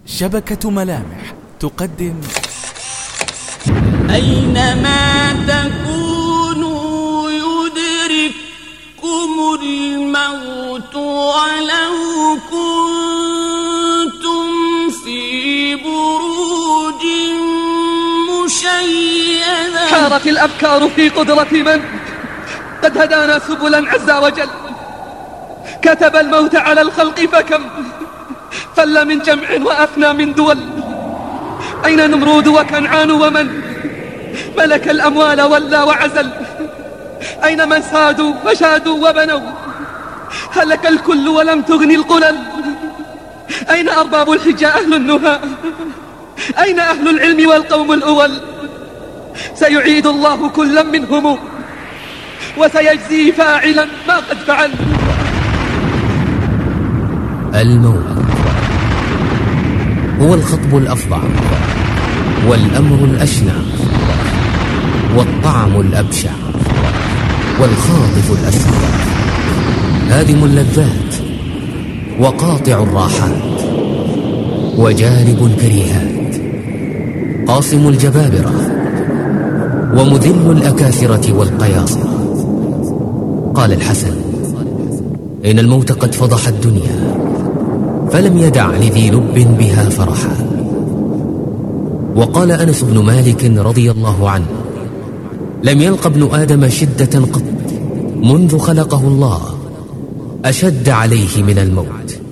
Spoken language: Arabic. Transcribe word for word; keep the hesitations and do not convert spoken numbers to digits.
شبكة ملامح تقدم أينما تكونوا يدرككم الموت ولو كنتم في بروج مشيدة. حارت الأفكار في قدرة من قد هدانا سبلا عز وجل، كتب الموت على الخلق فكم فل من جمع وأفنى من دول. أين نمرود وكنعان ومن ملك الأموال ولى وعزل؟ أين من سادوا وشادوا وبنوا؟ هلك الكل ولم تغني القلل. أين أرباب الحجة أهل النهى؟ أين أهل العلم والقوم الأول؟ سيعيد الله كلا منهم وسيجزي فاعلا ما قد فعل. الموت هو الخطب الأفظع والأمر الأشنع والطعم الأبشع والخاطف الأسرع، هادم اللذات وقاطع الراحات وجالب الكريهات، قاصم الجبابرة ومذل الأكاثرة والقياصرة. قال الحسن: إن الموت قد فضح الدنيا فلم يدع لذي لب بها فرحا. وقال أنس بن مالك رضي الله عنه: لم يلق ابن آدم شدة قط منذ خلقه الله أشد عليه من الموت.